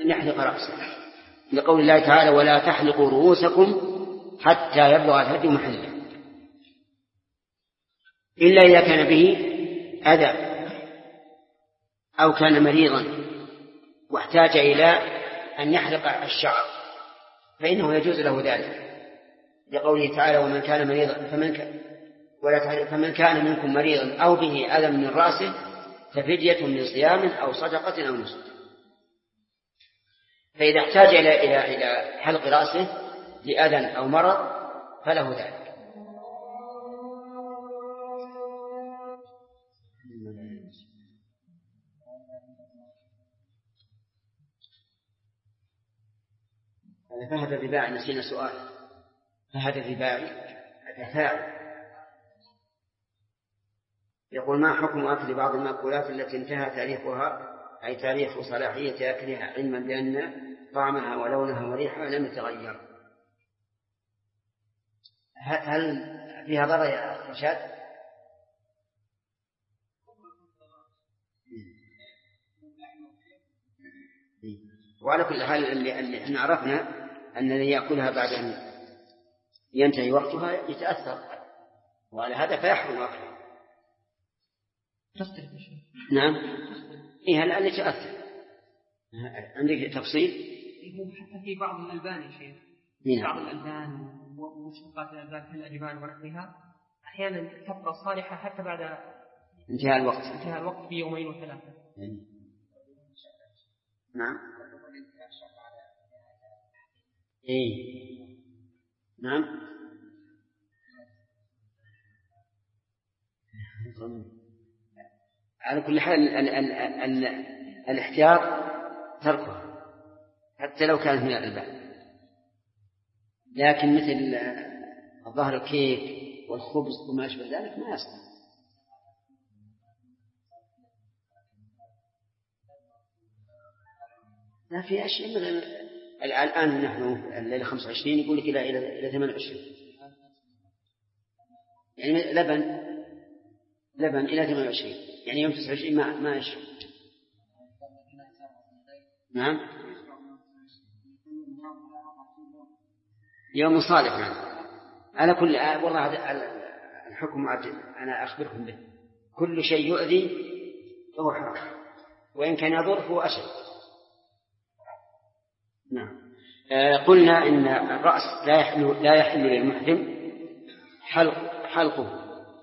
أن يحلق رأسه، لقول الله تعالى: ولا تحلقوا رؤوسكم حتى يبلغ الهدي محله، إلا إذا كان به أذى أو كان مريضا واحتاج إلى أن يحلق الشعر فإنه يجوز له ذلك، لقوله تعالى: ومن كان مريضا فمن كان منكم مريضا أو به أذى من رأسه ففدية من صيام أو صدقة أو نسك. فإذا احتاج إلى حلق رأسه لأذى أو مرض فله ذلك. فهذا الرباعي نسينا سؤال. فهذا الرباعي أتفاعل يقول: ما حكم أكل بعض المأكولات التي انتهى تاريخها، أي تاريخ صلاحية أكلها، علما بأن طعمها ولونها وريحها لم يتغير؟ هل فيها ضرر يا أخي رشاد؟ وعلى كل حال اللي احنا عرفنا أن الذي يأكلها بعد أن ينتهي وقتها يتأثر، وعلى هذا فيحرم أكله. نعم، إيه هل يتأثر؟ عندك تفصيل؟ حتى في بعض الألبان يا شيخ، بعض الألبان ومشتقات الألبان كالأجبان ونحوها أحيانا تبقى صالحة حتى بعد انتهاء الوقت بيومين وثلاثة. نعم. إيه نعم. على كل حال الاحتياط تركه حتى لو كانت من الألبان، لكن مثل ظهر الكيك والخبز وما أشبه ذلك ما يصلح. لا، في أشياء الآن نحن الليلة 25 يقول لك إلى 28، يعني لبن إلى 28، يعني يوم 29 ما يشرب. نعم، يوم صالح. نعم. على كل والله الحكم أنا أخبركم به، كل شيء يؤذي فهو حرام، وإن كان يضر فهو أشد. نعم. قلنا إن الرأس لا يحل للمحرم حلقه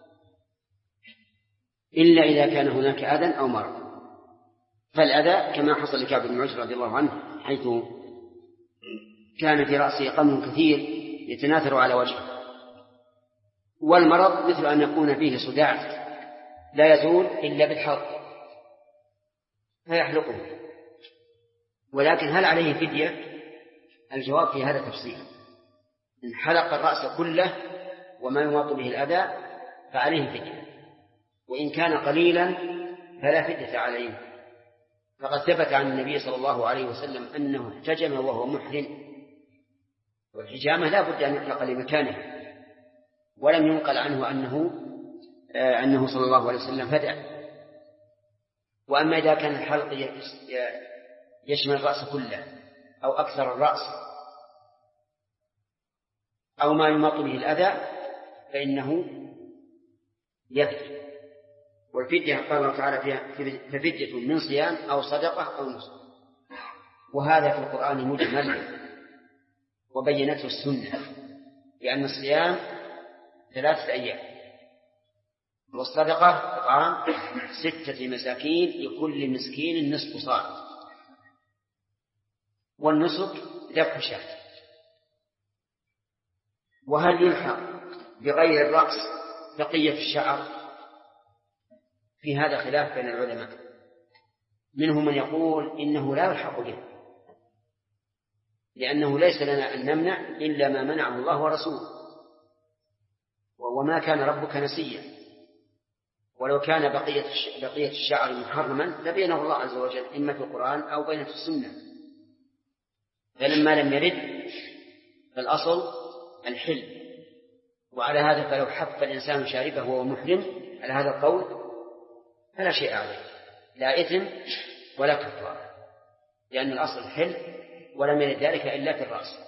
إلا إذا كان هناك أذى أو مرض. فالأذى كما حصل لكعب بن عجرة رضي الله عنه، حيث كان في رأسه قمل كثير يتناثر على وجهه. والمرض مثل أن يكون فيه صداع لا يزول إلا بالحلق فيحلقه. ولكن هل عليه فدية؟ الجواب في هذا تفصيل. إن حلق الرأس كله وما يماط به الأذى فعليه فدية، وإن كان قليلا فلا فدية عليه. فقد ثبت عن النبي صلى الله عليه وسلم أنه احتجم وهو محرم، والحجامة لا بد أن يطلق لمكانه، ولم ينقل عنه أنه صلى الله عليه وسلم فدع. وأما إذا كان الحلق يشمل الرأس كله أو أكثر الرأس أو ما يماط به الأذى فإنه يفدي. والفدية قال الله تعالى فيها: ففدية من صيام أو صدقة أو نسك. وهذا في القرآن مجمل وبينته السنة، لأن الصيام 3 أيام، والصدقة إطعام 6 مساكين لكل مسكين نصف صاع، والنسك ذبح شاة. وهل يلحق بغير الرأس بقية الشعر؟ في هذا خلاف بين العلماء، منهم من يقول إنه لا يلحق به، لأنه ليس لنا أن نمنع إلا ما منعه الله ورسوله، وما كان ربك نسيا. ولو كان بقية الشعر محرما لبينه الله عز وجل إما في القرآن أو بين في السنة، فلما لم يرد فالأصل الحل. وعلى هذا فلو حف الإنسان شاربه وهو محرم على هذا القول فلا شيء عليه، لا إثم ولا كفارة. لأن الأصل الحل ولم يرد ذلك إلا في الرأس،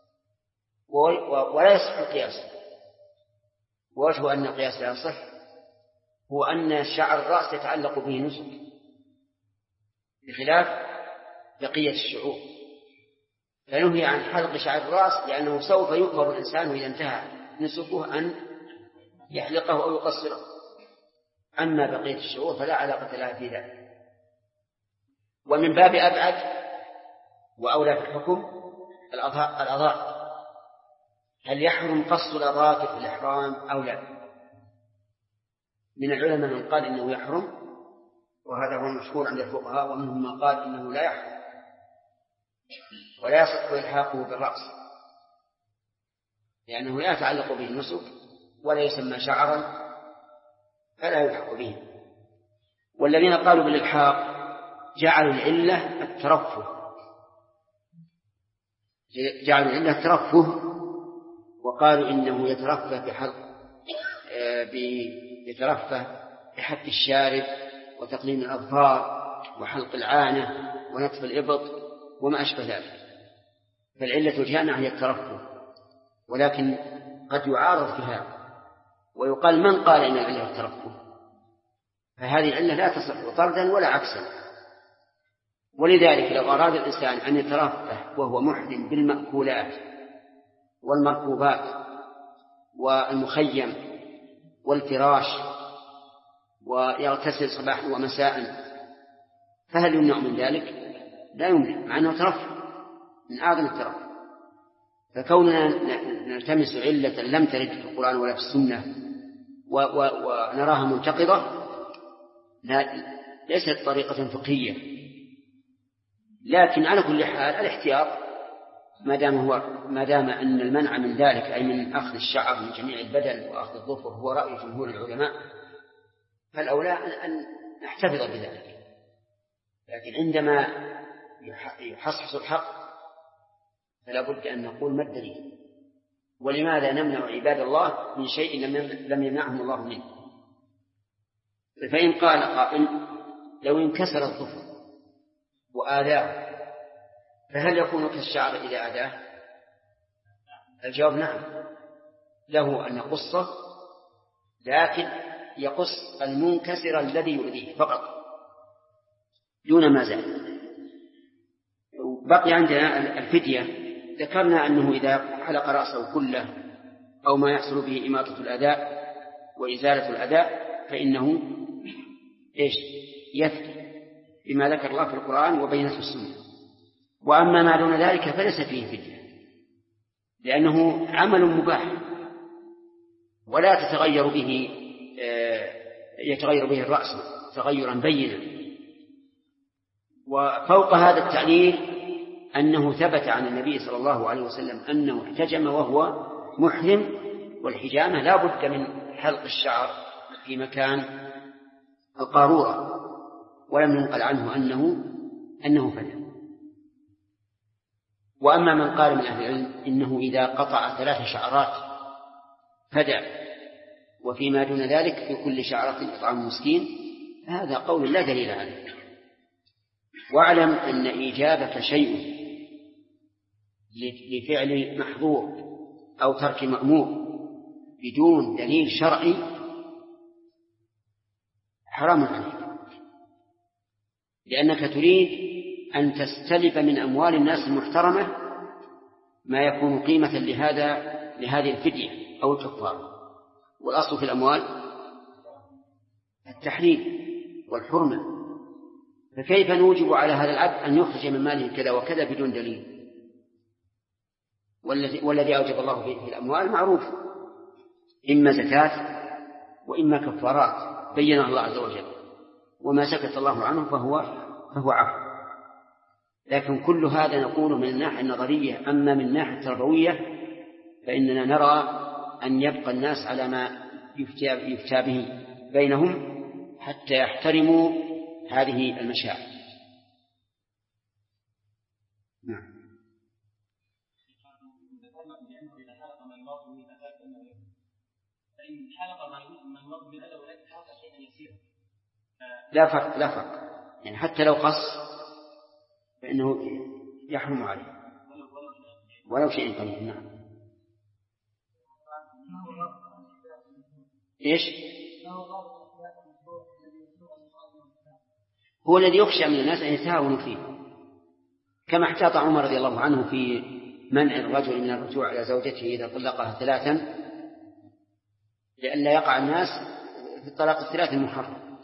ولا يصح القياس. ووجه أن القياس لا يصح هو أن شعر الرأس يتعلق به نسك بخلاف بقية الشعور، فنهي عن حلق شعر الرأس لأنه سوف يؤمر الإنسان إذا انتهى نسكه أن يحلقه أو يقصره. أما بقية الشعور فلا علاقة لها في ذلك. ومن باب أبعد وأولى في الحكم الأظافر، هل يحرم قص الأظافر في الإحرام أو لا؟ من العلماء من قال إنه يحرم، وهذا هو المشهور عند الفقهاء، ومنهم من قال إنه لا يحرم ولا يصح إلحاقه بالرأس لأنه لا يتعلق به النسك ولا يسمى شعرا فلا يلحق به. والذين قالوا بالإلحاق جعلوا العلة الترفه، وقالوا إنه يترفه بحك الشارب وتقليم الأظفار وحلق العانة ونتف الإبط وما أشبه ذلك. فالعلة الجامعة هي الترفه، ولكن قد يعارض في هذا ويقال من قال إن العلة الترفه، فهذه العلة لا تصح طردا ولا عكسا. ولذلك لو أراد الإنسان أن يترفه وهو محرم بالمأكولات والمركوبات والمخيم والفراش ويغتسل صباحا ومساء فهل يمنع من ذلك؟ لا يمنع، مع أنه ترفه من أعظم الترفه. فكوننا نلتمس علة لم ترد في القرآن ولا في السنة ونراها منتقضة ليست طريقة فقهية. لكن على كل حال الاحتياط ما دام أن المنع من ذلك أي من أخذ الشعر من جميع البدن وأخذ الظفر هو رأي جمهور العلماء، فالأولى أن نحتفظ بذلك. لكن عندما يحصحص الحق فلا بد أن نقول ما الدليل، ولماذا نمنع عباد الله من شيء لم يمنعهم الله منه. فإن قال قائل لو انكسر الظفر وآذاه فهل يكون كالشعر إذا آذاه؟ الجواب نعم، له أن يقصه، لكن يقص المنكسر الذي يؤذيه فقط دون ما زال. بقي عندنا الفدية. ذكرنا أنه إذا حلق رأسه كله أو ما يحصل به إماطة الأذى وإزالة الأذى فإنه يفدي بما ذكر الله في القرآن وبينته السنة. وأما ما دون ذلك فليس فيه فدية لأنه عمل مباح ولا يتغير به الرأس تغيرا بينا. وفوق هذا التعليل أنه ثبت عن النبي صلى الله عليه وسلم أنه احتجم وهو محرم، والحجامة لا بد من حلق الشعر في مكان القارورة، ولم ينقل عنه أنه فدى. وأما من قال من أهل العلم إنه إذا قطع 3 شعرات فدى وفيما دون ذلك في كل شعرة إطعام مسكين، هذا قول لا دليل عليه. واعلم أن إيجابك شيء لفعل محظور أو ترك مأمور بدون دليل شرعي حرام عليك، لأنك تريد أن تستلب من أموال الناس المحترمة ما يكون قيمة لهذه الفدية أو الكفارة. والأصل في الأموال التحريم والحرمة، فكيف نوجب على هذا العبد أن يخرج من ماله كذا وكذا بدون دليل؟ والذي أوجب الله في الأموال معروف، إما زكاة وإما كفارات بينها الله عز وجل، وما سكت الله عنه فهو عفو. لكن كل هذا نقول من الناحية النظرية. أما من الناحية التربوية فإننا نرى أن يبقى الناس على ما يفتى به بينهم حتى يحترموا هذه المشاعر. نعم. لا فرق يعني حتى لو قص فإنه يحرم عليه ولو شيء قليل. نعم. إيش هو الذي يخشى من الناس أن يتهاونوا فيه، كما احتاط عمر رضي الله عنه في منع الرجل من الرجوع على زوجته إذا طلقها 3 لئلا يقع الناس في الطلاق 3 المحرم.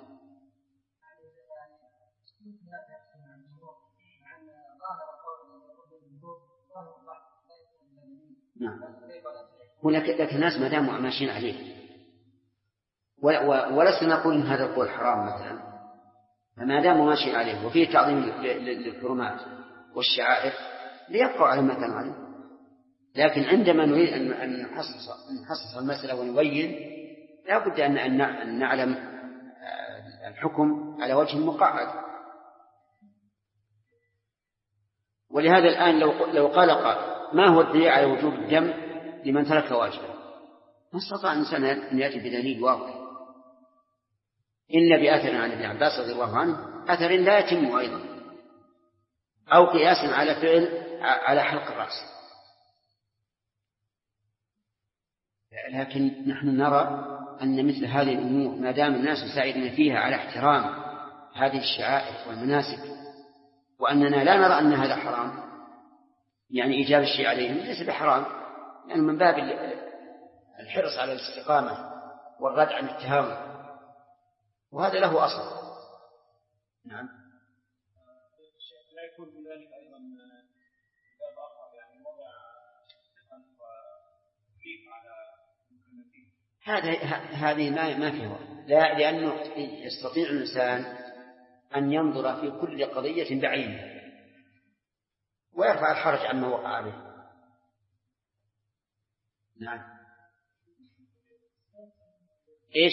نعم. هناك الناس ما داموا ماشيين عليه، ولسنا نقول إن هذا القول حرام مثلا، فما داموا ماشيين عليه وفيه تعظيم للحرمات والشعائر ليبقوا على ما كانوا عليه. لكن عندما نريد أن نحصص المسألة ونبين لا بد أن نعلم الحكم على وجه مقعد. ولهذا الآن لو قال ما هو الدليل على وجوب الدم لمن ترك واجبا، ما استطاع الإنسان أن يأتي بدليل واضح إلا بأثر عن ابن عباس رضي الله عنه، أثر لا يتم أيضا، أو قياس على فعل على حلق الرأس. لكن نحن نرى أن مثل هذه الأمور ما دام الناس يساعدون فيها على احترام هذه الشعائر والمناسك، وأننا لا نرى أن هذا حرام، يعني إيجاب الشيء عليهم ليس بحرام، يعني من باب الحرص على الاستقامة والرد عن التهاون، وهذا له أصل. نعم. لا يكون بذلك أيضا باب آخر، يعني وضع تكليف على المكلفين. هذه ما فيه، لا، لأنه يستطيع الإنسان أن ينظر في كل قضية بعينها ويرفع الحرج عما وقع عليه. نعم. إيش؟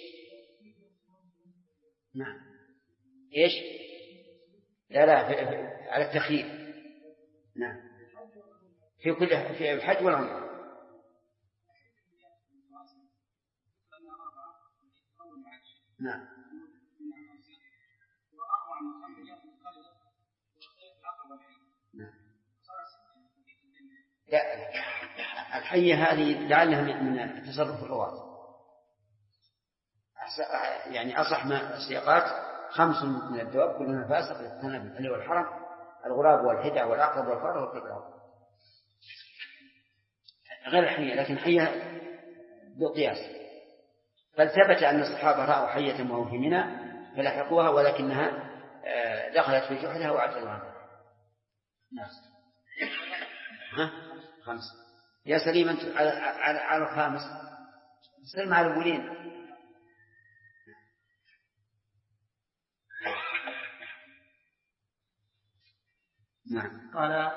نعم. إيش؟ لا على التخيير. نعم. في الحج والعمرة. نعم. لا، الحية هذه لعلها من تصرف الرواة، يعني أصح ما السياقات 5 من الدواب كلها فاسق يقتنى بالحل والحرم: الغراب والحدع والعقرب والفار والكبرى. غير الحية، لكن حية بقياس. فالثبت أن الصحابة رأوا حية وهم في منى فلحقوها، ولكنها دخلت في جحرها وعجلوا عنها. نعم. 5 يا سليم، أنت على 5 سلم على الأولين. نعم. قال: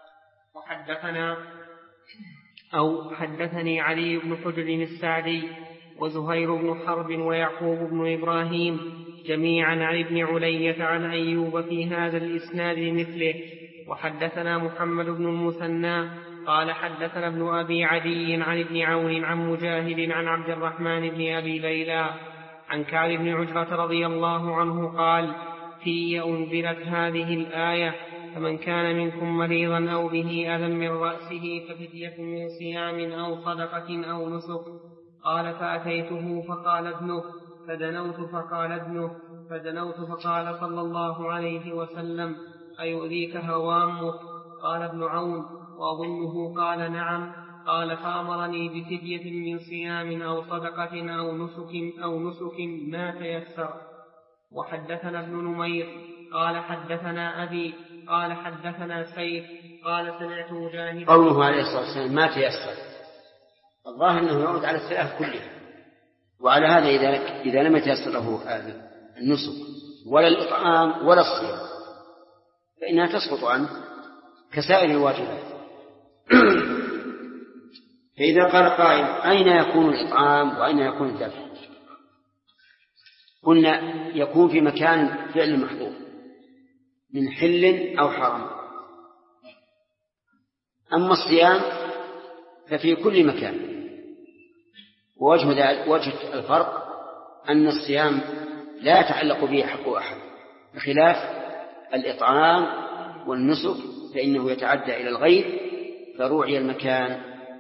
حدثني علي بن حجر السعدي وزهير بن حرب ويعقوب بن إبراهيم جميعا عن ابن علية عن أيوب في هذا الإسناد مثله. وحدثنا محمد بن المثنى قال حدثنا ابن أبي عدي عن ابن عون عن مجاهد عن عبد الرحمن بن أبي ليلى عن كعب بن عجرة رضي الله عنه قال: في أنزلت هذه الآية: فمن كان منكم مريضا أو به أذى من رأسه ففدية من صيام أو صدقة أو نسك. قال: فأتيته فقال ابنه، فدنوت فقال صلى الله عليه وسلم: أيؤذيك هوامك؟ قال ابن عون: وأظنه قال: نعم. قال: فأمرني بفدية من صيام أو صدقة أو نسك ما تيسر. وحدثنا ابن نمير قال حدثنا أبي قال حدثنا سيف قال: سمعت مجاهد. قوله عليه الصلاة والسلام ما تيسر، الظاهر أنه يعود على الثلاث كلها، وعلى هذا إذا لم يتيسر له النسك ولا الإطعام ولا الصيام فإنها تسقط عنه كسائر الواجبات. فإذا قال قائل: أين يكون الإطعام وأين يكون الذبح؟ قلنا: يكون في مكان فعل محظور من حل أو حرام. أما الصيام ففي كل مكان. ووجه الفرق أن الصيام لا يتعلق به حق أحد، بخلاف الإطعام والنسك فإنه يتعدى إلى الغير فروعي المكان.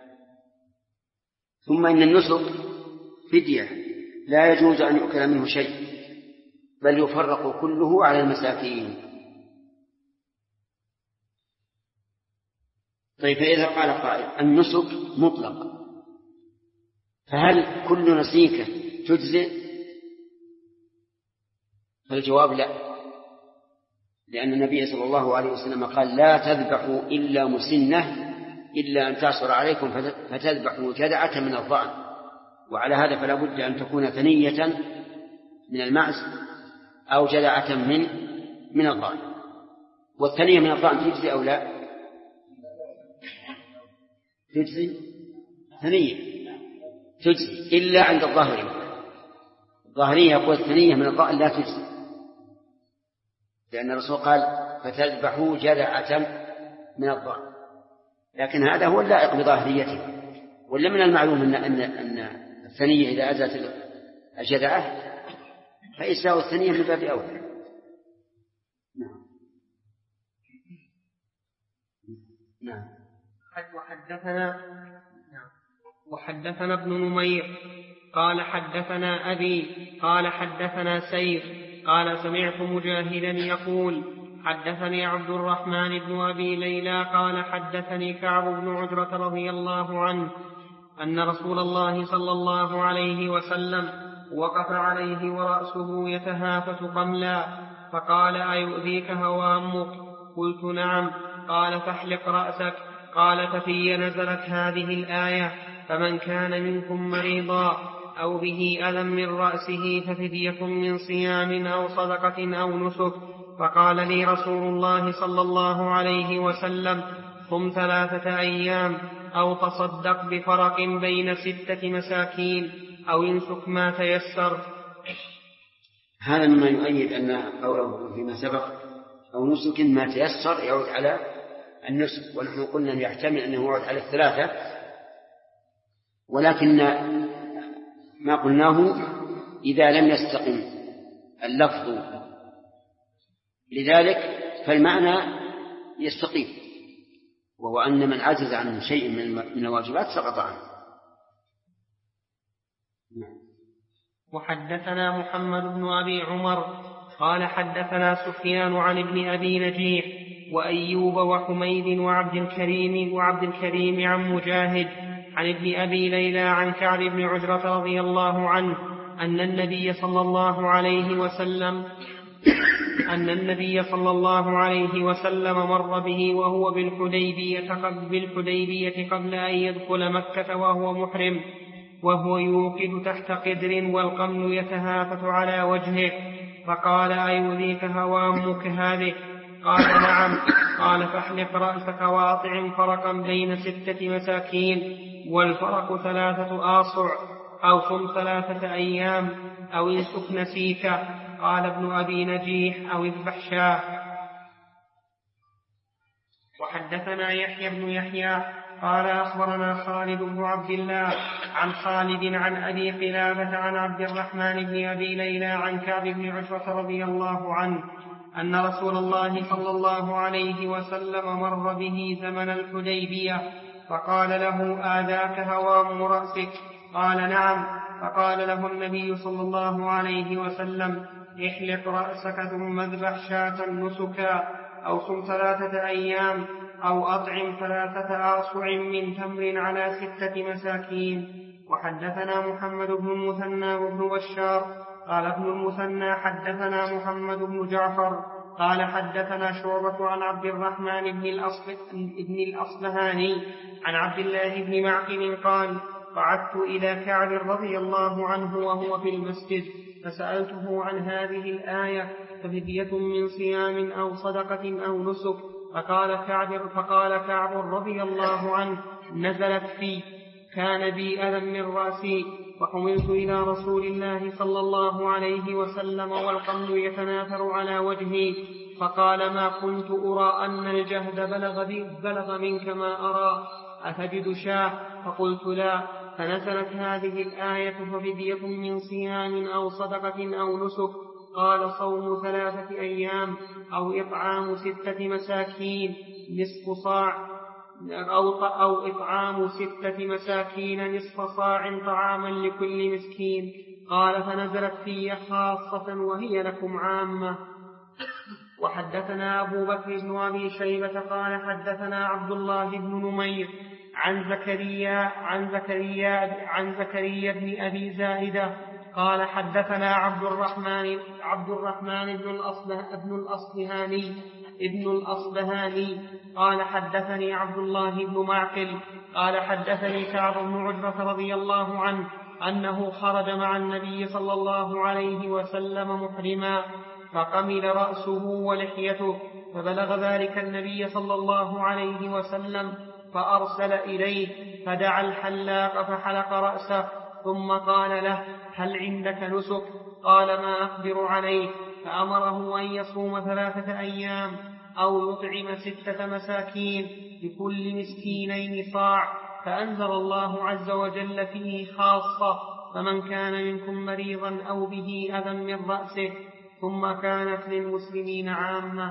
ثم إن النسك فدية لا يجوز أن يؤكل منه شيء بل يفرق كله على المساكين. طيب فإذا قال قائل النسك مطلق فهل كل نسيكة تجزئ؟ فالجواب لا، لأن النبي صلى الله عليه وسلم قال لا تذبحوا إلا مسنة إلا أن تعصر عليكم فتذبحوا جذعة من الضأن، وعلى هذا فلا بد أن تكون ثنية من المعز أو جذعة من الضأن. والثنية من الضأن تجزي أو لا؟ تجزي، ثنية تجزي إلا عند الظاهرية يقول الثنية من الضأن لا تجزي، لأن الرسول قال فتذبحوا جذعة من الضأن، لكن هذا هو اللائق بظاهريته. ولا من المعلوم أن الثنية إذا أزت الجذعة فإساء الثنية من باب أولى. نعم. وحدثنا ابن نمير قال حدثنا أبي قال حدثنا سيف قال سمعت مجاهدا يقول حدثني عبد الرحمن بن أبي ليلى قال حدثني كعب بن عجرة رضي الله عنه أن رسول الله صلى الله عليه وسلم وقف عليه ورأسه يتهافت قملا فقال أيؤذيك هوامك؟ قلت نعم. قال فاحلق رأسك. قال ففي نزلت هذه الآية فمن كان منكم مريضا أو به أذى من رأسه ففدية من صيام أو صدقة أو نسك. فقال لي رسول الله صلى الله عليه وسلم صم 3 أيام أو تصدق بفرق بين 6 مساكين أو ينسك ما تيسر. هذا مما يؤيد أن أو فيما سبق أو نسك ما تيسر يعود على النسك، ونحن قلنا يحتمل أنه يعود على 3، ولكن ما قلناه إذا لم يستقم اللفظ لذلك فالمعنى يستقيم، وهو أن من عجز عن شيء من الواجبات سقط عنه. وحدثنا محمد بن أبي عمر قال حدثنا سفيان عن ابن أبي نجيح وأيوب وحميد وعبد الكريم عن مجاهد عن ابن أبي ليلى عن كعب بن عجرة رضي الله عنه أن النبي صلى الله عليه وسلم مر به وهو بالحديبية قبل أن يدخل مكة وهو محرم، وهو يوقد تحت قدر والقمل يتهافت على وجهه، فقال أيؤذيك هوامك هذه؟ قال نعم. قال فاحلق رأسك وأطعم فرقا بين 6 مساكين، والفرق 3 آصع، أو صم 3 أيام، أو انسك نسيكا. قال ابن أبي نجيح أو اذبح شاة. وحدثنا يحيى بن يحيى قال أخبرنا خالد بن عبد الله عن خالد عن أبي قلابة عن عبد الرحمن بن أبي ليلى عن كعب بن عجرة رضي الله عنه أن رسول الله صلى الله عليه وسلم مر به زمن الحديبية فقال له آذاك هوام رأسك؟ قال نعم. فقال له النبي صلى الله عليه وسلم احلق رأسك ثم اذبح شاة نسكا، أو صم 3 أيام، أو أطعم 3 آصع من تمر على 6 مساكين. وحدثنا محمد بن المثنى وابن بشار قال ابن المثنى حدثنا محمد بن جعفر قال حدثنا شعبة عن عبد الرحمن بن الأصبهاني عن عبد الله بن معقل قال قعدت إلى كعب رضي الله عنه وهو في المسجد فسألته عن هذه الآية ففدية من صيام أو صدقة أو نسك. فقال كعب رضي الله عنه نزلت في كان بي أذى من رأسي فحملت إلى رسول الله صلى الله عليه وسلم والقمل يتناثر على وجهي، فقال ما كنت أرى أن الجهد بلغ منك ما أرى، أتجد شاه؟ فقلت لا. فنزلت هذه الآية ففدية من صيام أو صدقة أو نسك. قال صوم 3 أيام أو إطعام 6 مساكين نصف صاع أو إطعام 6 مساكين نصف صاع طعاما لكل مسكين. قال فنزلت في خاصة وهي لكم عامة. وحدثنا أبو بكر بن أبي شيبة قال حدثنا عبد الله بن نمير عن زكريا بن أبي زائدة قال حدثنا عبد الرحمن ابن الأصبهاني قال حدثني عبد الله بن معقل قال حدثني كعب بن عجرة رضي الله عنه أنه خرج مع النبي صلى الله عليه وسلم محرما فقمل رأسه ولحيته فبلغ ذلك النبي صلى الله عليه وسلم فأرسل إليه فدعا الحلاق فحلق رأسه ثم قال له هل عندك نسك؟ قال ما أقدر عليه. فأمره أن يصوم 3 أيام أو يطعم 6 مساكين لكل مسكينين صاع. فأنزل الله عز وجل فيه خاصة فمن كان منكم مريضا أو به أذى من رأسه ثم كانت للمسلمين عامة.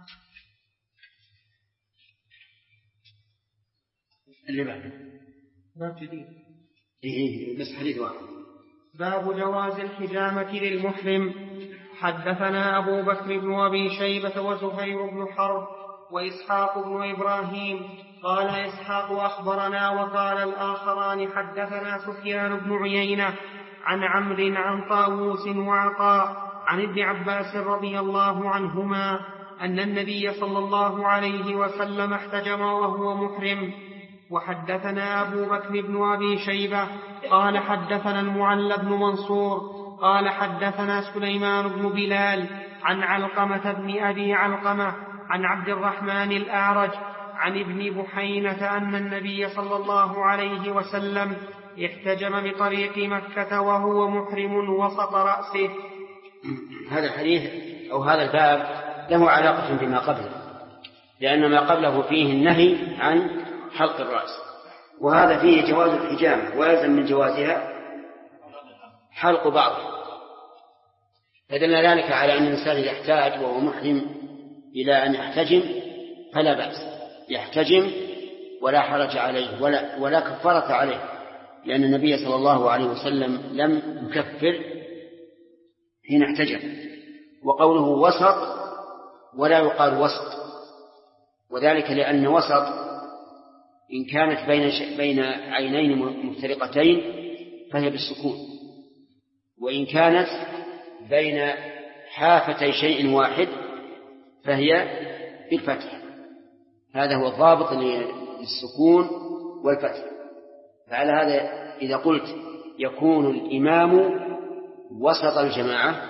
اللي بعده باب جديد بس حديث واحد. باب جواز الحجامة للمحرم. حدثنا أبو بكر بن أبي شيبة وزهير بن حرب وإسحاق بن إبراهيم قال إسحاق أخبرنا وقال الآخران حدثنا سفيان بن عيينة عن عمرو عن طاووس وعطاء عن ابن عباس رضي الله عنهما أن النبي صلى الله عليه وسلم احتجم وهو محرم. وحدثنا أبو بكر بن أبي شيبة قال حدثنا المعلى بن منصور قال حدثنا سليمان بن بلال عن علقمة بن أبي علقمة عن عبد الرحمن الأعرج عن ابن بحينة أن النبي صلى الله عليه وسلم احتجم بطريق مكة وهو محرم وسط رأسه. هذا الحديث أو هذا الباب له علاقة بما قبله، لأن ما قبله فيه النهي عن حلق الرأس، وهذا فيه جواز الحجامة ويلزم من جوازها حلق بعضه، فدل ذلك على أن الإنسان يحتاج وهو محرم إلى أن يحتجم فلا بأس، يحتجم ولا حرج عليه ولا كفارة عليه، لأن النبي صلى الله عليه وسلم لم يكفر حين احتجم. وقوله وسط ولا يقال وسط، وذلك لأن وسط إن كانت بين عينين مفترقتين فهي بالسكون، وإن كانت بين حافتي شيء واحد فهي بالفتح. هذا هو الضابط للسكون والفتح. فعلى هذا إذا قلت يكون الإمام وسط الجماعة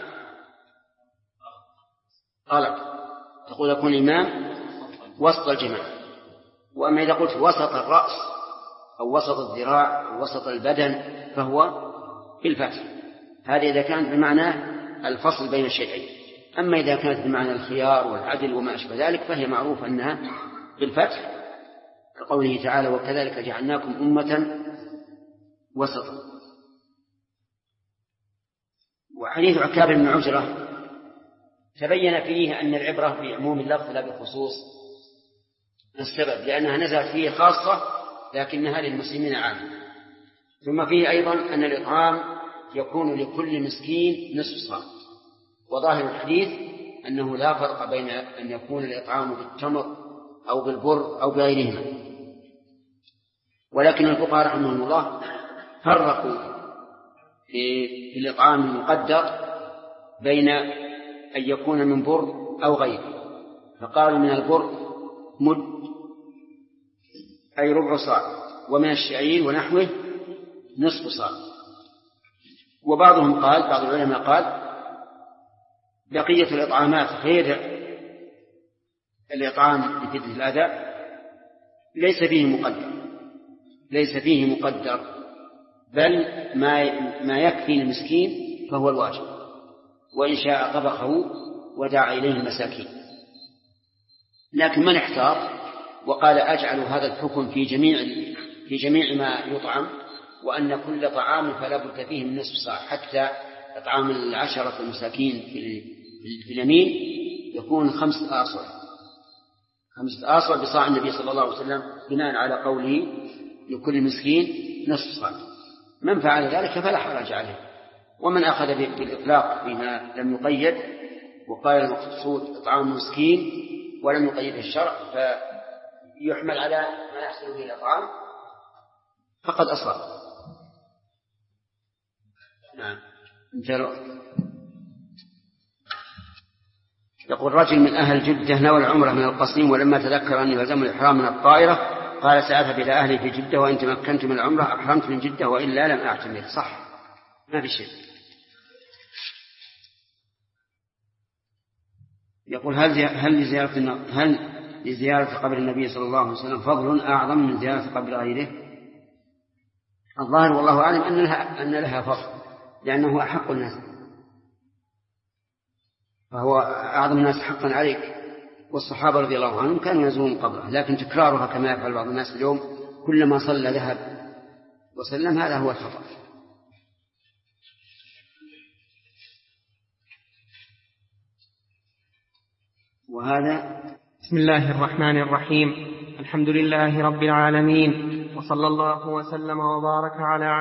غلط، تقول يكون الإمام وسط الجماعة. وأما إذا قلت وسط الرأس أو وسط الذراع أو وسط البدن فهو بالفتح. هذا إذا كانت بمعنى الفصل بين الشيئين. أما إذا كانت بمعنى الخيار والعدل وما أشبه ذلك فهي معروف أنها بالفتح، كقوله تعالى وكذلك جعلناكم أمة وسطا. وحديث عكاب بن عجرة تبين فيه أن العبرة بعموم اللفظ لا بخصوص السبب، لأنها نزلت فيه خاصة لكنها للمسلمين عامة. ثم فيه أيضا أن الإطعام يكون لكل مسكين نصف صاع، وظاهر الحديث أنه لا فرق بين أن يكون الإطعام بالتمر أو بالبر أو بغيرهما، ولكن الفقهاء رحمهم الله فرقوا في الإطعام المقدر بين أن يكون من بر أو غيره، فقالوا من البر مد أي ربع صاع، ومن الشعير ونحوه نصف صاع. وبعضهم قال، بعض العلماء قال بقية الإطعامات غير الإطعام بفتح الأذى ليس فيه مقدر، بل ما يكفي المسكين فهو الواجب، وإن شاء طبخه ودعا إليه المساكين. لكن من احتار وقال أجعل هذا الحكم في جميع ما يطعم، وأن كل طعام فلا بد فيه من نصف صاع، حتى إطعام 10 المساكين في اليمين يكون 5 آصع. 5 آصع بصاع النبي صلى الله عليه وسلم بناء على قوله لكل مسكين نصف صاع. من فعل ذلك فلا حرج عليه. ومن أخذ بالإطلاق بما لم يقيد وقال المقصود إطعام مسكين ولم يقيد الشرع فيحمل على ما يحصل به الإطعام فقد أصاب. نعم. يقول رجل من أهل جدة نوى العمرة من القصيم ولما تذكر أن يلزم الإحرام من الطائرة قال سأذهب إلى أهلي في جدة وإن تمكنت من العمرة أحرمت من جدة وإلا لم أعتمر. صح، ما في شيء. يقول هل لزيارة قبر النبي صلى الله عليه وسلم فضل أعظم من زيارة قبر غيره؟ الظاهر والله أعلم أن لها فضل لأنه أحق الناس، فهو أعظم الناس حقا عليك. والصحابة رضي الله عنهم كانوا يزورون قبره، لكن تكرارها كما يفعل بعض الناس اليوم كلما صلى ذهب وسلم، هذا هو الخطأ. وهذا بسم الله الرحمن الرحيم. الحمد لله رب العالمين، وصلى الله وسلم وبارك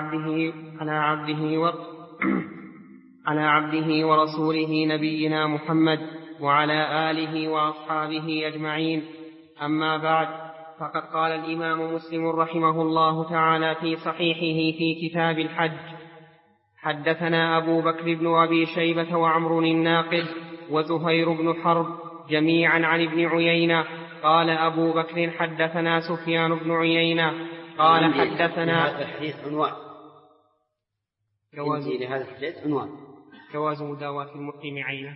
على عبده ورسوله نبينا محمد وعلى آله وأصحابه أجمعين. أما بعد، فقد قال الإمام مسلم رحمه الله تعالى في صحيحه في كتاب الحج: حدثنا أبو بكر بن أبي شيبة وعمر الناقد وزهير بن حرب جميعا عن ابن عيينة. قال أبو بكر حدثنا سفيان بن عيينة قال حدثنا هذا الحديث عنوان لهذا الحديث عنوان جواز مداواة المحرم عينه.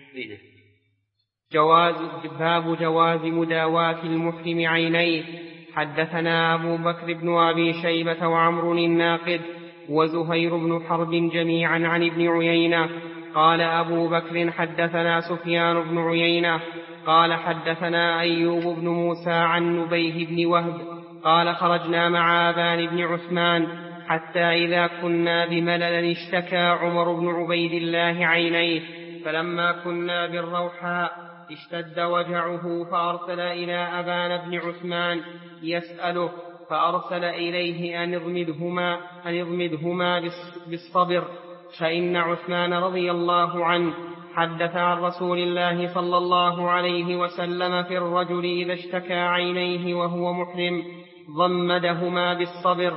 باب جواز مداواة المحرم عينيه. حدثنا أبو بكر بن أبي شيبة وعمر الناقد وزهير بن حرب جميعا عن ابن عيينة. قال أبو بكر حدثنا سفيان بن عيينة قال حدثنا أيوب بن موسى عن نبيه بن وهب قال خرجنا مع أبان بن عثمان حتى إذا كنا بملل اشتكى عمر بن عبيد الله عينيه، فلما كنا بالروحاء اشتد وجعه فأرسل إلى أبان بن عثمان يسأله، فأرسل إليه أن يضمدهما بالصبر، فإن عثمان رضي الله عنه حدث عن رسول الله صلى الله عليه وسلم في الرجل إذا اشتكى عينيه وهو محرم ضمدهما بالصبر.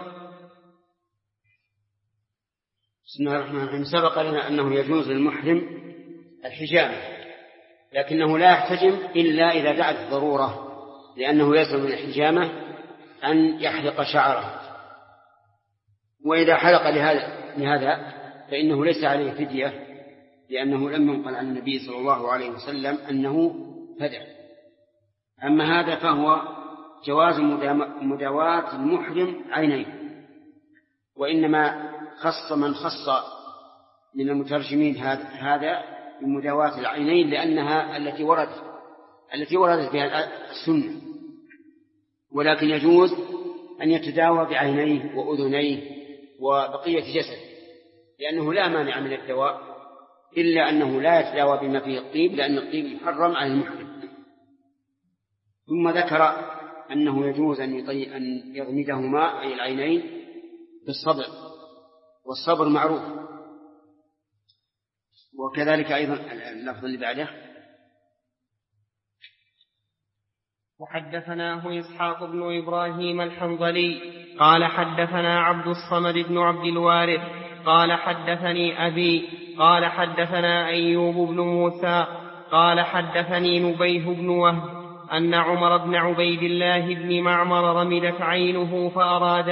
بسم الله الرحمن الرحيم. سبق لنا أنه يجوز للمحرم الحجامة، لكنه لا يحتجم إلا إذا دعت الضرورة، لأنه يلزم من الحجامة أن يحلق شعره، وإذا حلق لهذا فإنه ليس عليه فدية، لأنه لم ينقل عن النبي صلى الله عليه وسلم أنه فدع. أما هذا فهو جواز مداواة المحرم عينيه، وإنما خص من خص من المترجمين هذا بمداواة العينين لأنها التي وردت بها السنة، ولكن يجوز أن يتداوى بعينيه وأذنيه وبقية جسده، لأنه لا مانع من الدواء، إلا أنه لا يتداوى بما فيه الطيب، لأن الطيب محرم على المحرم. ثم ذكر أنه يجوز أن يضمدهما أي العينين بالصبر، والصبر معروف. وكذلك أيضا اللفظ اللي بعده: وحدثناه إسحاق بن إبراهيم الحنظلي قال حدثنا عبد الصمد بن عبد الوارث قال حدثني أبي قال حدثنا أيوب بن موسى قال حدثني نبيه بن وهب أن عمر بن عبيد الله بن معمر رمدت عينه فأراد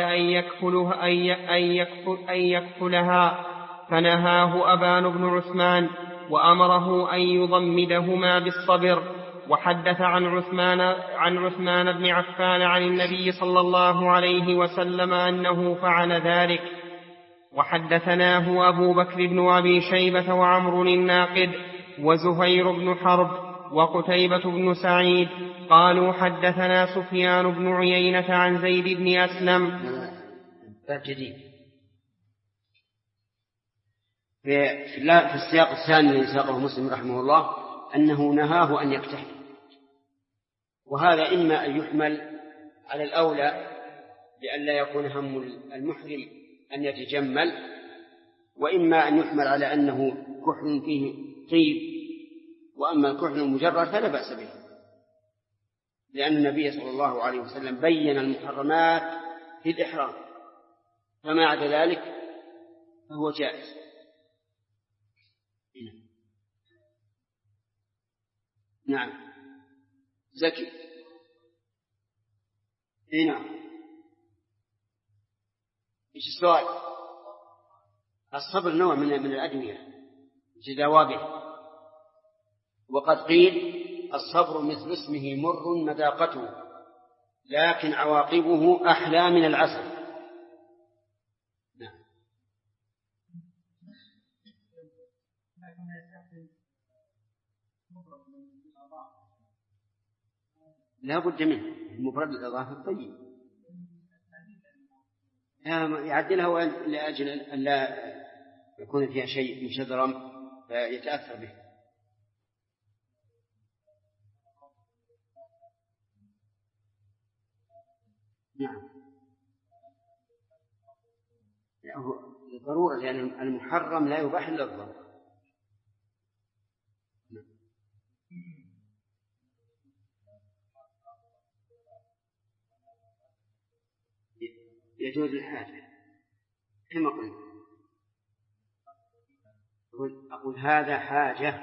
أن يكحلها، فنهاه أبان بن عثمان وأمره أن يضمدهما بالصبر. وحدث عن عثمان بن عفان عن النبي صلى الله عليه وسلم أنه فعل ذلك. وحدثناه أبو بكر بن أبي شيبة وعمر الناقد وزهير بن حرب وقتيبة بن سعيد قالوا حدثنا سفيان بن عيينة عن زيد بن أسلم. في السياق الثاني الذي ساقه مسلم رحمه الله أنه نهاه أن يكتحل، وهذا إما أن يحمل على الأولى لئلا يكون هم المحرم أن يتجمل، وإما أن يحمل على أنه كحل فيه طيب، وأما الكحل المجرد فلا بأس به، لأن النبي صلى الله عليه وسلم بين المحرمات في الإحرام، فما عدا ذلك فهو جائز. نعم زكي. نعم. إيش السؤال؟ الصبر نوع من الأدوية تداوى به، وقد قيل الصبر مثل اسمه مر مذاقته لكن عواقبه أحلى من العسل. نعم. لا بد منه المفرد الإضافة الطيب يعدلها لأجل أن لا يكون فيها شيء مشذرا فيتأثر به. نعم ضرورة، لأن المحرم لا يباح إلا الضرورة. يجوز الحاجة كما قلت. أقول هذا حاجة.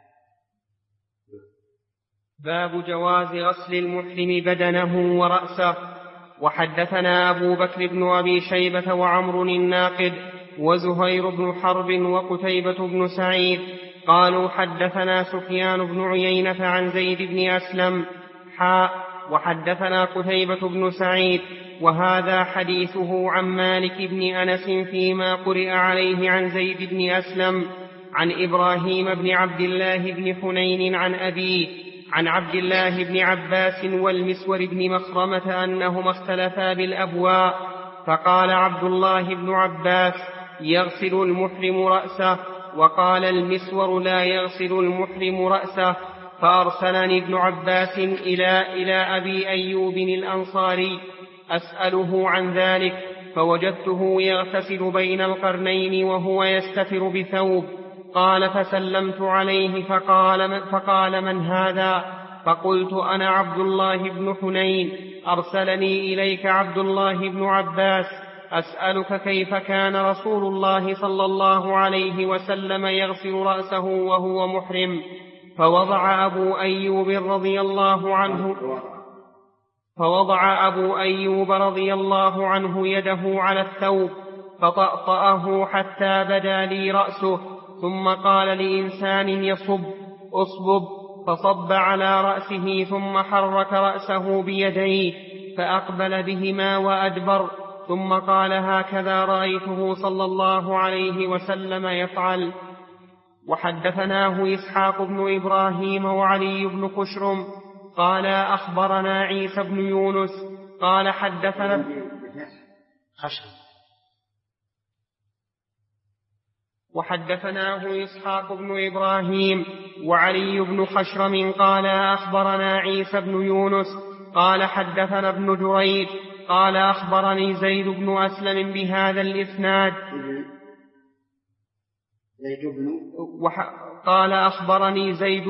باب جواز غسل المحرم بدنه ورأسه. وحدثنا أبو بكر بن أبي شيبة وعمر الناقد وزهير بن حرب وقتيبة بن سعيد قالوا حدثنا سفيان بن عيينة عن زيد بن أسلم وحدثنا قتيبة بن سعيد وهذا حديثه عن مالك بن أنس فيما قرئ عليه عن زيد بن أسلم عن إبراهيم بن عبد الله بن حنين عن أبيه عن عبد الله بن عباس والمسور بن مخرمة أنهما اختلفا بالأبواء، فقال عبد الله بن عباس يغسل المحرم رأسه، وقال المسور لا يغسل المحرم رأسه. فأرسلني ابن عباس إلى أبي أيوب الأنصاري أسأله عن ذلك، فوجدته يغتسل بين القرنين وهو يستتر بثوب. قال فسلمت عليه فقال من هذا؟ فقلت أنا عبد الله بن حنين، أرسلني إليك عبد الله بن عباس أسألك كيف كان رسول الله صلى الله عليه وسلم يغسل رأسه وهو محرم. فوضع أبو أيوب رضي الله عنه يده على الثوب فطأطأه حتى بدا لي رأسه، ثم قال لإنسان يصب أصبب، فصب على رأسه ثم حرك رأسه بيديه فأقبل بهما وأدبر، ثم قال هكذا رأيته صلى الله عليه وسلم يفعل. وحدثناه إسحاق بن إبراهيم وعلي بن خشرم قال أخبرنا عيسى بن يونس قال حدثنا وحدثناه إسحاق بن إبراهيم وعلي بن خشرم قال أخبرنا عيسى بن يونس قال حدثنا ابن جريج قال أخبرني زيد بن أسلم بهذا الإسناد قال أخبرني زيد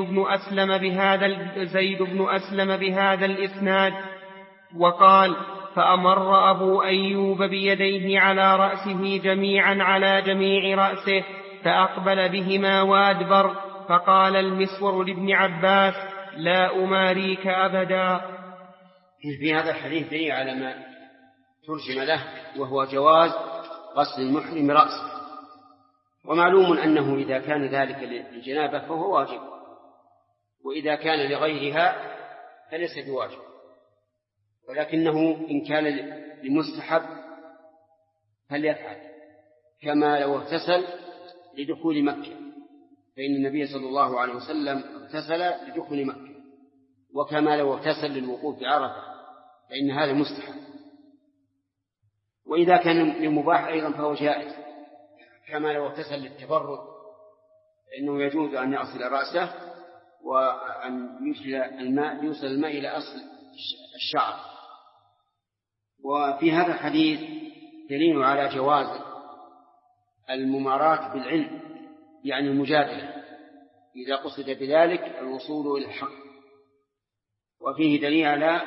بن أسلم بهذا الإسناد وقال فأمر أبو أيوب بيديه على رأسه جميعا على جميع رأسه فأقبل بهما وأدبر، فقال المسور لابن عباس لا أماريك أبدا. في هذا الحديث دليل على ما ترجم له، وهو جواز غسل المحرم رأسه، ومعلوم أنه إذا كان ذلك للجنابة فهو واجب، وإذا كان لغيرها فليس بواجب، ولكنه إن كان لمستحب فليفعل، كما لو اغتسل لدخول مكة، فإن النبي صلى الله عليه وسلم اغتسل لدخول مكة، وكما لو اغتسل للوقوف بعرفة، فإن هذا مستحب. وإذا كان لمباح أيضا فهو جائز، كما لو اغتسل للتبرد، فإنه يجوز أن يغسل رأسه وأن يوصل الماء إلى أصل الشعر. وفي هذا الحديث دليل على جواز المماراة بالعلم، يعني المجادلة، إذا قصد بذلك الوصول إلى الحق. وفيه دليل على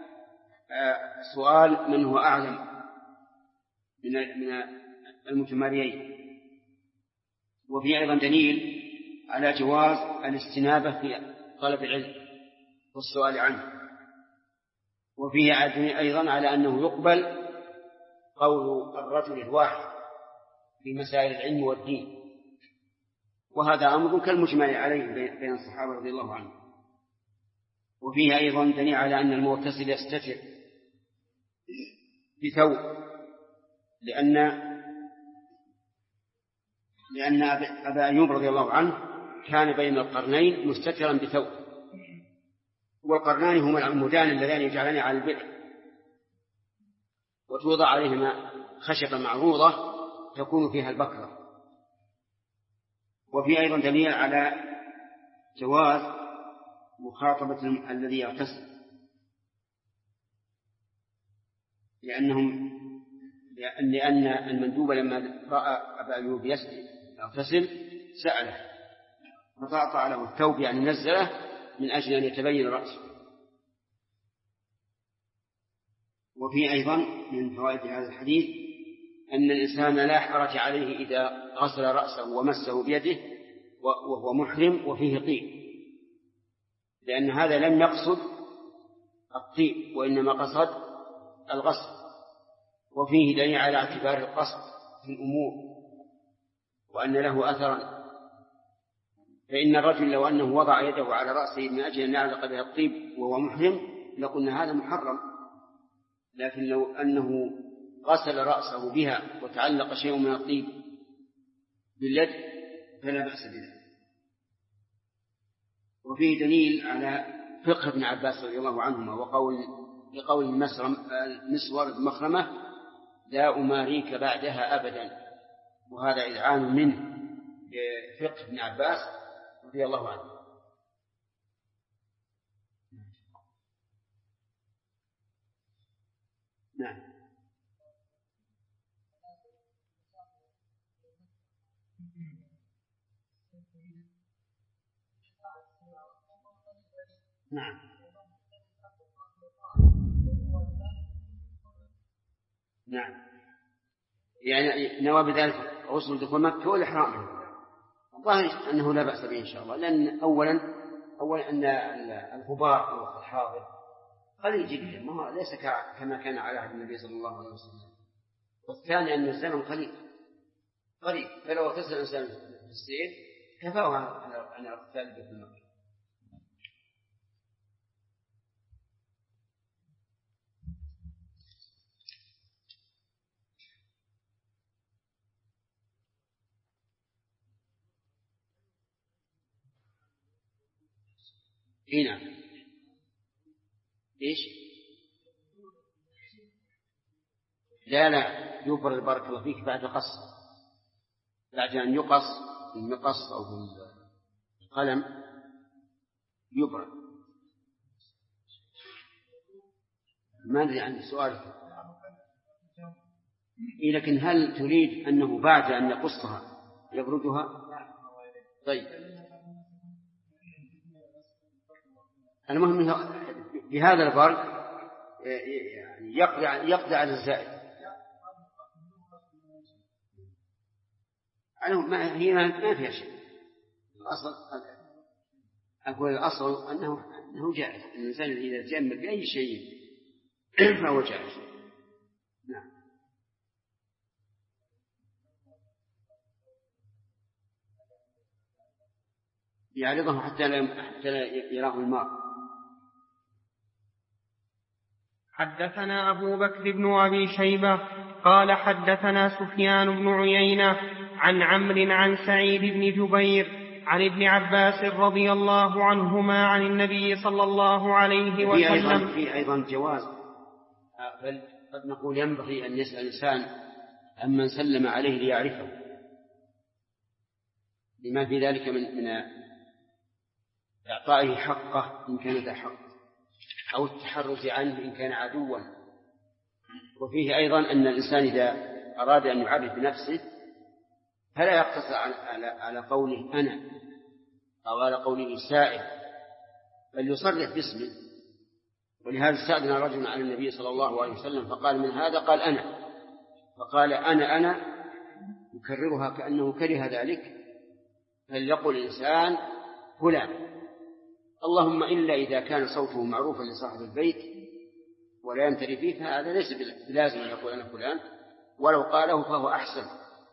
سؤال من هو أعلم من المتماريين. وفيه أيضا دليل على جواز الاستنابة في طلب العلم والسؤال عنه. وفيه أيضا على أنه يقبل قول الرجل الواحد في مسائل العلم والدين، وهذا أمر كالمجمع عليه بين الصحابة رضي الله عنهم. وفيه أيضا دليل على أن المغتسل يستتر بثوب، لأن أبا أيوب رضي الله عنه كان بين القرنين مستترا بثوب، والقرنان هما العمودان اللذان يجعلان على البئر وتوضع عليهما خشبة معروضة تكون فيها البكرة. وفي أيضا دليل على جواز مخاطبة الذي يغتسل، لأن المندوب لما رأى أبا أيوب يغتسل سأله فطأطأ له الثوب، يعني نزله من أجل أن يتبين رأسه. وفي أيضا من فوائد هذا الحديث أن الإنسان لا حرج عليه إذا غسل رأسه ومسه بيده وهو محرم وفيه طيب، لأن هذا لم يقصد الطيب وإنما قصد الغسل. وفيه دليل على اعتبار القصد في الأمور وأن له أثرا، فإن الرجل لو أنه وضع يده على رأسه من أجل أن يعلق بها الطيب وهو محرم لقلنا هذا محرم، لكن لو أنه غسل رأسه بها وتعلق شيء من الطيب باليد فلا بأس بذلك. وفيه دليل على فقه ابن عباس رضي الله عنهما لقول المسور بن مخرمة لا أماريك بعدها أبدا، وهذا إذعان منه بفقه ابن عباس رضي الله عنه. نعم. نعم. نعم، يعني نوى بذلك غسل دخول مكة والإحرام. الظاهر أنه لا بأس به إن شاء الله، لأن أولا أن الغبار الحاضر قليل جدا، ما هو ليس كما كان على عهد النبي صلى الله عليه وسلم. والثاني أن الزمن قليل، فلو اغتسل الإنسان في السير كفاه عن اغتسال دخول مكة. هنا إيش؟ لا يبرد بارك الله فيك بعد قص، بعد أن يقص بالمقص أو بالقلم يبرد. ما أدري عن سؤالك، لكن هل تريد أنه بعد أن يقصها يبردها؟ طيب، المهم بهذا البرد يقضي على الزائد. هي ما فيها شيء. الأصل أنه جائز، الإنسان إذا تجمل بأي شيء فهو جائز. نعم. يعرضه حتى لا يراه الماء. حدثنا أبو بكر بن أبي شيبة قال حدثنا سفيان بن عيينة عن عمرو عن سعيد بن جبير عن ابن عباس رضي الله عنهما عن النبي صلى الله عليه وسلم. في أيضا جواز، بل قد نقول ينبغي أن يسأل الإنسان عمن سلم عليه ليعرفه، لما في ذلك من إعطائه حقه إن كان ذا حق، أو التحرز عنه إن كان عدوا. وفيه أيضا أن الإنسان إذا أراد أن يعرف بنفسه فلا يقتصر على قوله أنا أو على قوله سائل، بل يصرح باسمه. ولهذا استأذن رجل على النبي صلى الله عليه وسلم فقال من هذا؟ قال أنا، فقال أنا يكررها كأنه كره ذلك. فليقل الإنسان فلان، اللهم إلا إذا كان صوته معروفا لصاحب البيت ولا يمتري فيه فهذا ليس بلازم أن يقول أنا فلان، ولو قاله فهو أحسن.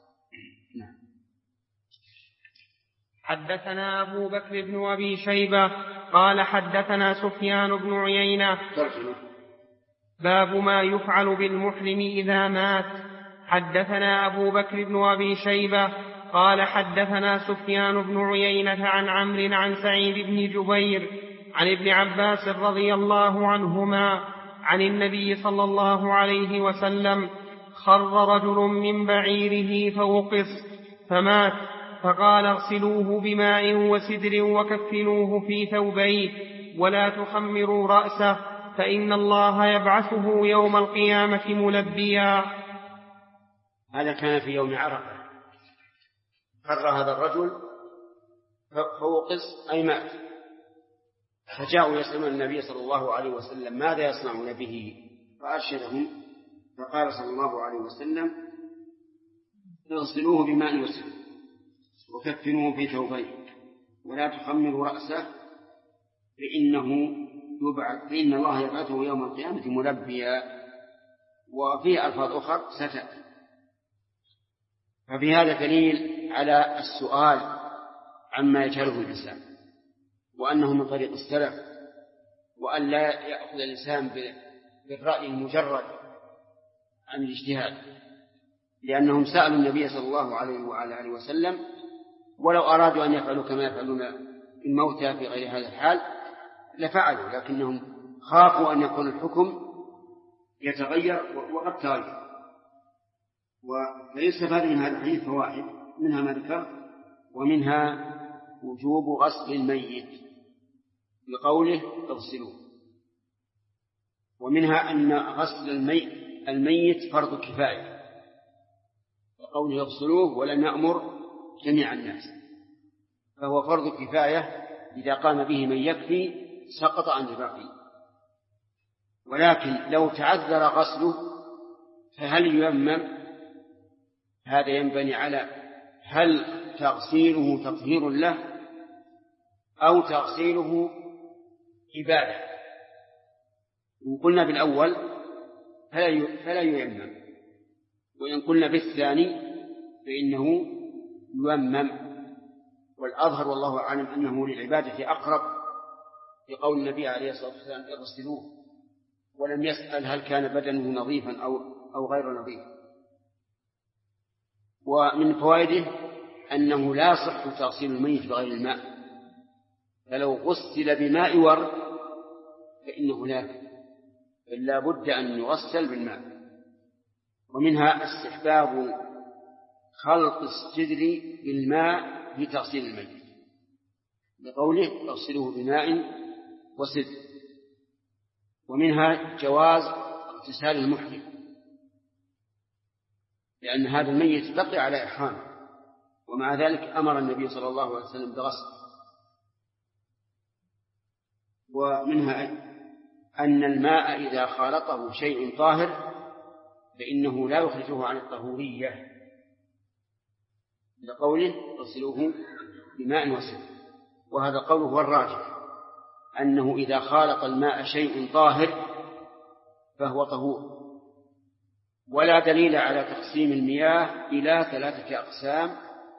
حدثنا أبو بكر بن أبي شيبة قال حدثنا سفيان بن عيينة باب ما يفعل بالمحرم إذا مات. حدثنا أبو بكر بن أبي شيبة قال حدثنا سفيان بن عيينة عن عمرو عن سعيد بن جبير عن ابن عباس رضي الله عنهما عن النبي صلى الله عليه وسلم خر رجل من بعيره فوقص فمات، فقال اغسلوه بماء وسدر وكفنوه في ثوبين ولا تخمروا رأسه فإن الله يبعثه يوم القيامة ملبيا. هذا كان في يوم عرفة، خر هذا الرجل فوقص أي مات، فجاءوا يسألون النبي صلى الله عليه وسلم ماذا يصنعون به، فأرشدهم فقال صلى الله عليه وسلم اغسلوه بماء وسدر وكفنوه في ثوبين ولا تخمروا رأسه فإن الله يبعثه يوم القيامة ملبيا. وفيه ألفاظ أخرى ستأتي. ففي هذا دليل على السؤال عما يجهله الإنسان، وأنه من طريق السلف، وأن لا يأخذ الإنسان بالرأي المجرد عن الاجتهاد، لأنهم سألوا النبي صلى الله عليه وعلى آله وسلم، ولو أرادوا أن يفعلوا كما يفعلون الموتى في غير هذا الحال لفعلوا، لكنهم خافوا أن يكون الحكم يتغير وقد تغير. ويستفاد من هذا الحديث فوائد، منها ما ذكرت، ومنها وجوب غسل الميت بقوله اغسلوه، ومنها أن غسل الميت فرض كفاية بقوله اغسلوه ولم يأمر جميع الناس، فهو فرض كفاية إذا قام به من يكفي سقط عن الباقي. ولكن لو تعذر غسله فهل ييمم؟ هذا ينبني على هل تغسيله تطهير له أو تغسيله عبادة. إن قلنا بالأول فلا ييمم، وإن قلنا بالثاني فإنه ييمم، والأظهر والله أعلم أنه للعبادة أقرب، لقول النبي عليه الصلاة والسلام اغسلوه، ولم يسأل هل كان بدنه نظيفا أو غير نظيف. ومن فوائده أنه لا صح تغسيل الميت بغير الماء، فلو غسل بماء ورد فإنه لا بد أن يغسل بالماء. ومنها استحباب خلط السدر بالماء في تغسيل الميت بقوله اغسلوه بماء وسدر. ومنها جواز اغتسال المحرم، لأن هذا الميت بقي على إحرامه، ومع ذلك أمر النبي صلى الله عليه وسلم بغسله. ومنها أن الماء إذا خالطه شيء طاهر فإنه لا يخرجه عن الطهورية، لقوله اغسلوه بماء وسدر. وهذا قوله هو الراجح، أنه إذا خالط الماء شيء طاهر فهو طهور. ولا دليل على تقسيم المياه إلى 3 أقسام،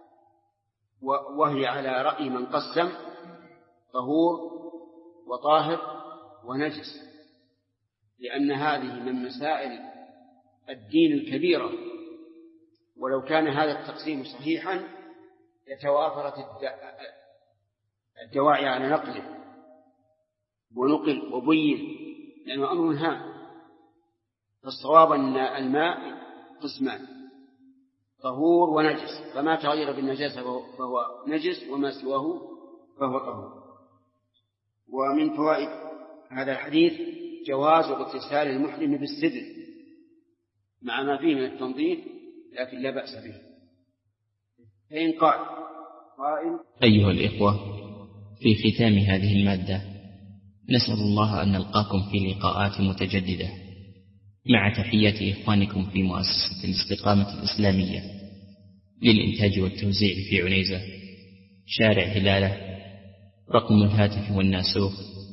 وهي على رأي من قسم طهور وطاهر ونجس، لأن هذه من مسائل الدين الكبيرة، ولو كان هذا التقسيم صحيحا لتوافرت الدواعي على نقله ونقل وبين، لأنه أمر هام. فالصواب أن الماء قسمان: طهور ونجس، فما تغير بالنجاسة فهو نجس، وما سواه فهو طهور. ومن فوائد هذا الحديث جواز اغتسال المحرم بالسدر مع ما فيه من التنظيف، لكن لا بأس به. فإن قال قائل: أيها الإخوة، في ختام هذه المادة نسأل الله أن نلقاكم في لقاءات متجددة، مع تحيات إخوانكم في مؤسسة الاستقامة الإسلامية للإنتاج والتوزيع في عنيزة، شارع هلالة. رقم الهاتف والناسوخ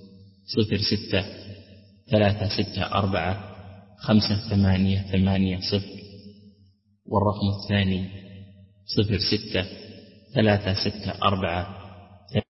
06-364-5880، والرقم الثاني 06-364